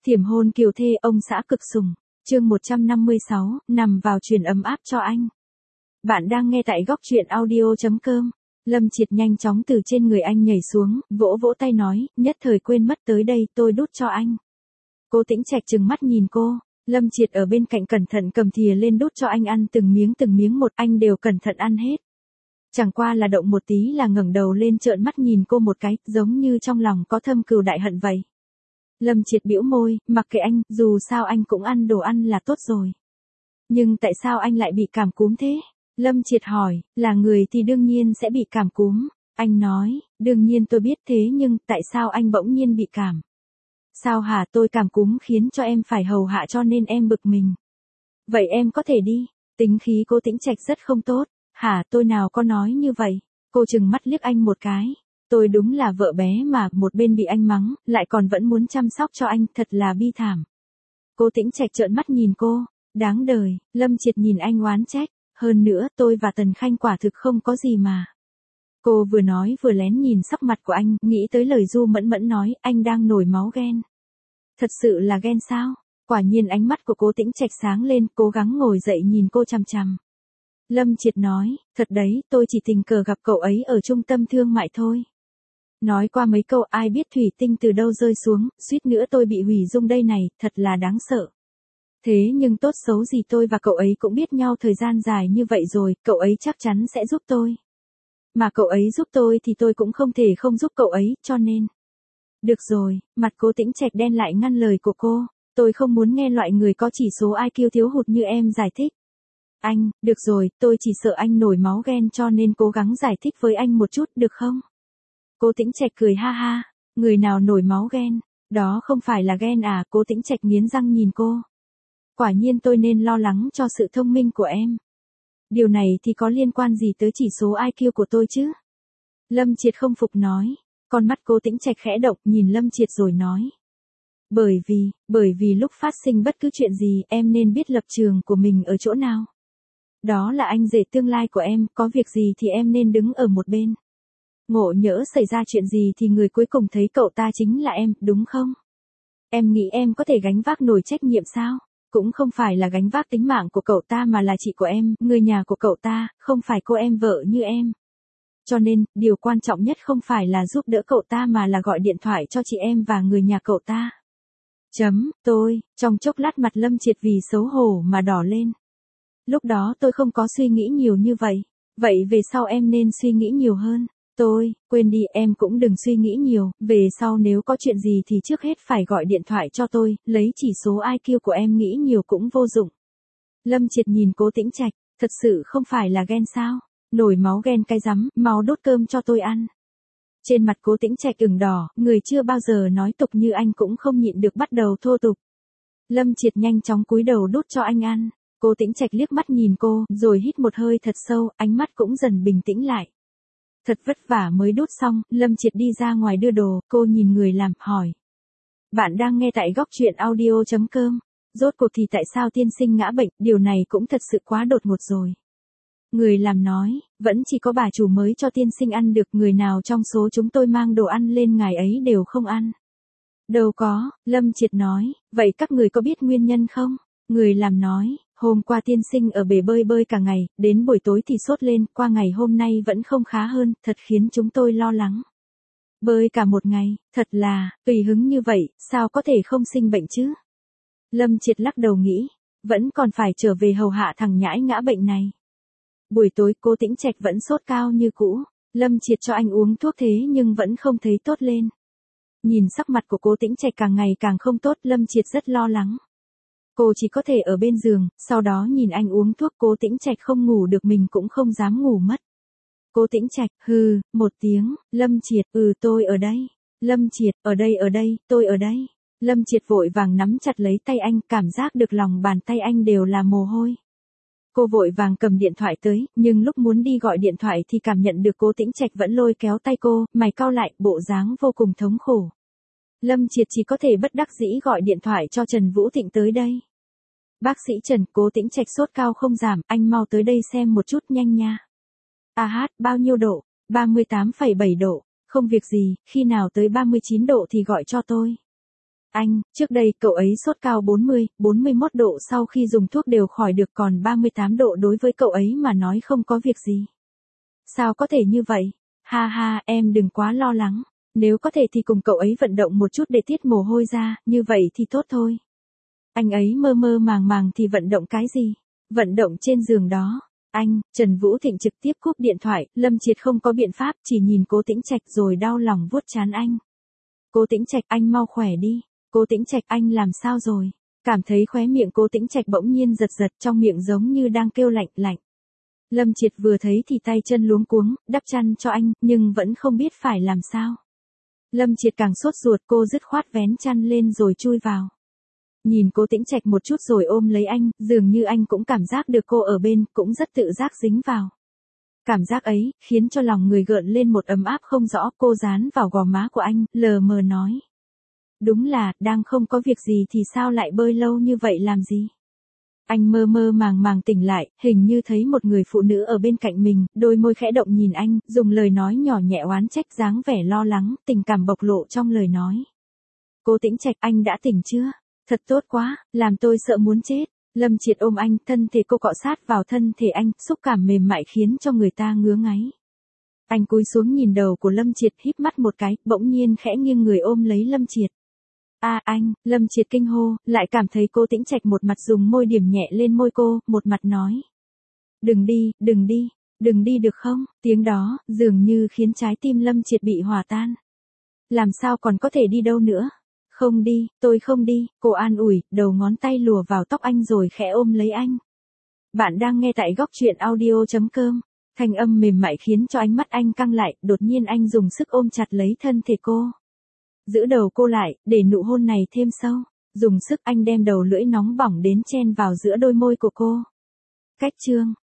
Thiểm hôn kiều thê ông xã cực sủng, chương 156, nằm vào truyền ấm áp cho anh. Bạn đang nghe tại góc truyện audio.com. Lâm Triệt nhanh chóng từ trên người anh nhảy xuống, vỗ vỗ tay nói, nhất thời quên mất tới đây tôi đút cho anh. Cố Tĩnh Trạch trừng mắt nhìn cô, Lâm Triệt ở bên cạnh cẩn thận cầm thìa lên đút cho anh ăn từng miếng một, anh đều cẩn thận ăn hết. Chẳng qua là động một tí là ngẩng đầu lên trợn mắt nhìn cô một cái, giống như trong lòng có thâm cừu đại hận vậy. Lâm Triệt bĩu môi, mặc kệ anh, dù sao anh cũng ăn đồ ăn là tốt rồi. Nhưng tại sao anh lại bị cảm cúm thế? Lâm Triệt hỏi, là người thì đương nhiên sẽ bị cảm cúm. Anh nói, đương nhiên tôi biết thế nhưng tại sao anh bỗng nhiên bị cảm? Sao hả, tôi cảm cúm khiến cho em phải hầu hạ cho nên em bực mình. Vậy em có thể đi. Tính khí Cố Tĩnh Trạch rất không tốt. Hả, tôi nào có nói như vậy? Cô trừng mắt liếc anh một cái. Tôi đúng là vợ bé mà, một bên bị anh mắng, lại còn vẫn muốn chăm sóc cho anh, thật là bi thảm. Cố Tĩnh Trạch trợn mắt nhìn cô, đáng đời. Lâm Triệt nhìn anh oán trách, hơn nữa tôi và Tần Khanh quả thực không có gì mà. Cô vừa nói vừa lén nhìn sắc mặt của anh, nghĩ tới lời Du Mẫn Mẫn nói, anh đang nổi máu ghen. Thật sự là ghen sao? Quả nhiên ánh mắt của Cố Tĩnh Trạch sáng lên, cố gắng ngồi dậy nhìn cô chằm chằm. Lâm Triệt nói, thật đấy, tôi chỉ tình cờ gặp cậu ấy ở trung tâm thương mại thôi. Nói qua mấy câu ai biết thủy tinh từ đâu rơi xuống, suýt nữa tôi bị hủy dung đây này, thật là đáng sợ. Thế nhưng tốt xấu gì tôi và cậu ấy cũng biết nhau thời gian dài như vậy rồi, cậu ấy chắc chắn sẽ giúp tôi. Mà cậu ấy giúp tôi thì tôi cũng không thể không giúp cậu ấy, cho nên. Được rồi, mặt Cố Tĩnh Trạch đen lại ngăn lời của cô, tôi không muốn nghe loại người có chỉ số IQ thiếu hụt như em giải thích. Anh, được rồi, tôi chỉ sợ anh nổi máu ghen cho nên cố gắng giải thích với anh một chút, được không? Cố Tĩnh Trạch cười ha ha, người nào nổi máu ghen, đó không phải là ghen à? Cố Tĩnh Trạch nghiến răng nhìn cô. Quả nhiên tôi nên lo lắng cho sự thông minh của em. Điều này thì có liên quan gì tới chỉ số IQ của tôi chứ? Lâm Triệt không phục nói, con mắt Cố Tĩnh Trạch khẽ động nhìn Lâm Triệt rồi nói. Bởi vì lúc phát sinh bất cứ chuyện gì em nên biết lập trường của mình ở chỗ nào. Đó là anh rể tương lai của em, có việc gì thì em nên đứng ở một bên. Ngộ nhỡ xảy ra chuyện gì thì người cuối cùng thấy cậu ta chính là em, đúng không? Em nghĩ em có thể gánh vác nổi trách nhiệm sao? Cũng không phải là gánh vác tính mạng của cậu ta mà là chị của em, người nhà của cậu ta, không phải cô em vợ như em. Cho nên, điều quan trọng nhất không phải là giúp đỡ cậu ta mà là gọi điện thoại cho chị em và người nhà cậu ta. Trong chốc lát mặt Lâm Triệt vì xấu hổ mà đỏ lên. Lúc đó tôi không có suy nghĩ nhiều như vậy. Vậy về sau em nên suy nghĩ nhiều hơn. Quên đi, em cũng đừng suy nghĩ nhiều, về sau nếu có chuyện gì thì trước hết phải gọi điện thoại cho tôi, lấy chỉ số IQ của em nghĩ nhiều cũng vô dụng. Lâm Triệt nhìn Cố Tĩnh Trạch, thật sự không phải là ghen sao? Nổi máu ghen cái rắm, mau đốt cơm cho tôi ăn. Trên mặt Cố Tĩnh Trạch ửng đỏ, người chưa bao giờ nói tục như anh cũng không nhịn được bắt đầu thô tục. Lâm Triệt nhanh chóng cúi đầu đút cho anh ăn. Cố Tĩnh Trạch liếc mắt nhìn cô, rồi hít một hơi thật sâu, ánh mắt cũng dần bình tĩnh lại. Thật vất vả mới đút xong, Lâm Triệt đi ra ngoài đưa đồ, cô nhìn người làm, hỏi. Bạn đang nghe tại góc truyện audio.com. Rốt cuộc thì tại sao tiên sinh ngã bệnh, điều này cũng thật sự quá đột ngột rồi. Người làm nói, vẫn chỉ có bà chủ mới cho tiên sinh ăn được, người nào trong số chúng tôi mang đồ ăn lên ngài ấy đều không ăn. Đâu có, Lâm Triệt nói, vậy các người có biết nguyên nhân không? Người làm nói, hôm qua tiên sinh ở bể bơi cả ngày, đến buổi tối thì sốt lên, qua ngày hôm nay vẫn không khá hơn, thật khiến chúng tôi lo lắng. Bơi cả một ngày, thật là, tùy hứng như vậy, sao có thể không sinh bệnh chứ? Lâm Triệt lắc đầu nghĩ, vẫn còn phải trở về hầu hạ thằng nhãi ngã bệnh này. Buổi tối Cố Tĩnh Trạch vẫn sốt cao như cũ, Lâm Triệt cho anh uống thuốc thế nhưng vẫn không thấy tốt lên. Nhìn sắc mặt của Cố Tĩnh Trạch càng ngày càng không tốt, Lâm Triệt rất lo lắng. Cô chỉ có thể ở bên giường, sau đó nhìn anh uống thuốc. Cố Tĩnh Trạch không ngủ được, mình cũng không dám ngủ mất. Cố Tĩnh Trạch, hừ, một tiếng, Lâm Triệt, tôi ở đây. Lâm Triệt, ở đây, tôi ở đây. Lâm Triệt vội vàng nắm chặt lấy tay anh, cảm giác được lòng bàn tay anh đều là mồ hôi. Cô vội vàng cầm điện thoại tới, nhưng lúc muốn đi gọi điện thoại thì cảm nhận được Cố Tĩnh Trạch vẫn lôi kéo tay cô, mày cau lại, bộ dáng vô cùng thống khổ. Lâm Triệt chỉ có thể bất đắc dĩ gọi điện thoại cho Trần Vũ Thịnh tới đây. Bác sĩ Trần, Cố Tĩnh Trạch sốt cao không giảm, anh mau tới đây xem một chút nhanh nha. Bao nhiêu độ? 38,7 độ, không việc gì, khi nào tới 39 độ thì gọi cho tôi. Anh, trước đây cậu ấy sốt cao 40, 41 độ sau khi dùng thuốc đều khỏi được, còn 38 độ đối với cậu ấy mà nói không có việc gì. Sao có thể như vậy? Ha ha, em đừng quá lo lắng. Nếu có thể thì cùng cậu ấy vận động một chút để tiết mồ hôi ra, như vậy thì tốt thôi. Anh ấy mơ mơ màng màng thì vận động cái gì? Vận động trên giường đó. Anh, Trần Vũ Thịnh trực tiếp cúp điện thoại, Lâm Triệt không có biện pháp, chỉ nhìn Cố Tĩnh Trạch rồi đau lòng vuốt trán anh. Cố Tĩnh Trạch, anh mau khỏe đi. Cố Tĩnh Trạch, anh làm sao rồi? Cảm thấy khóe miệng Cố Tĩnh Trạch bỗng nhiên giật giật, trong miệng giống như đang kêu lạnh lạnh. Lâm Triệt vừa thấy thì tay chân luống cuống, đắp chăn cho anh, nhưng vẫn không biết phải làm sao. Lâm Triệt càng sốt ruột, cô dứt khoát vén chăn lên rồi chui vào. Nhìn Cố Tĩnh Trạch một chút rồi ôm lấy anh, dường như anh cũng cảm giác được cô ở bên, cũng rất tự giác dính vào. Cảm giác ấy, khiến cho lòng người gợn lên một ấm áp không rõ, cô dán vào gò má của anh, lờ mờ nói. Đúng là, đang không có việc gì thì sao lại bơi lâu như vậy làm gì? Anh mơ mơ màng màng tỉnh lại, hình như thấy một người phụ nữ ở bên cạnh mình, đôi môi khẽ động nhìn anh, dùng lời nói nhỏ nhẹ oán trách, dáng vẻ lo lắng, tình cảm bộc lộ trong lời nói. Cố Tĩnh Trạch, anh đã tỉnh chưa? Thật tốt quá, làm tôi sợ muốn chết. Lâm Triệt ôm anh, thân thể cô cọ sát vào thân thể anh, xúc cảm mềm mại khiến cho người ta ngứa ngáy. Anh cúi xuống nhìn đầu của Lâm Triệt, híp mắt một cái, bỗng nhiên khẽ nghiêng người ôm lấy Lâm Triệt. Anh, Lâm Triệt kinh hô, lại cảm thấy Cố Tĩnh Trạch một mặt dùng môi điểm nhẹ lên môi cô, một mặt nói. Đừng đi, đừng đi, đừng đi được không? Tiếng đó, dường như khiến trái tim Lâm Triệt bị hòa tan. Làm sao còn có thể đi đâu nữa? Không đi, tôi không đi, cô an ủi, đầu ngón tay lùa vào tóc anh rồi khẽ ôm lấy anh. Bạn đang nghe tại góc truyện audio.com. Thanh âm mềm mại khiến cho ánh mắt anh căng lại, đột nhiên anh dùng sức ôm chặt lấy thân thể cô. Giữ đầu cô lại, để nụ hôn này thêm sâu. Dùng sức anh đem đầu lưỡi nóng bỏng đến chen vào giữa đôi môi của cô. Cách chương.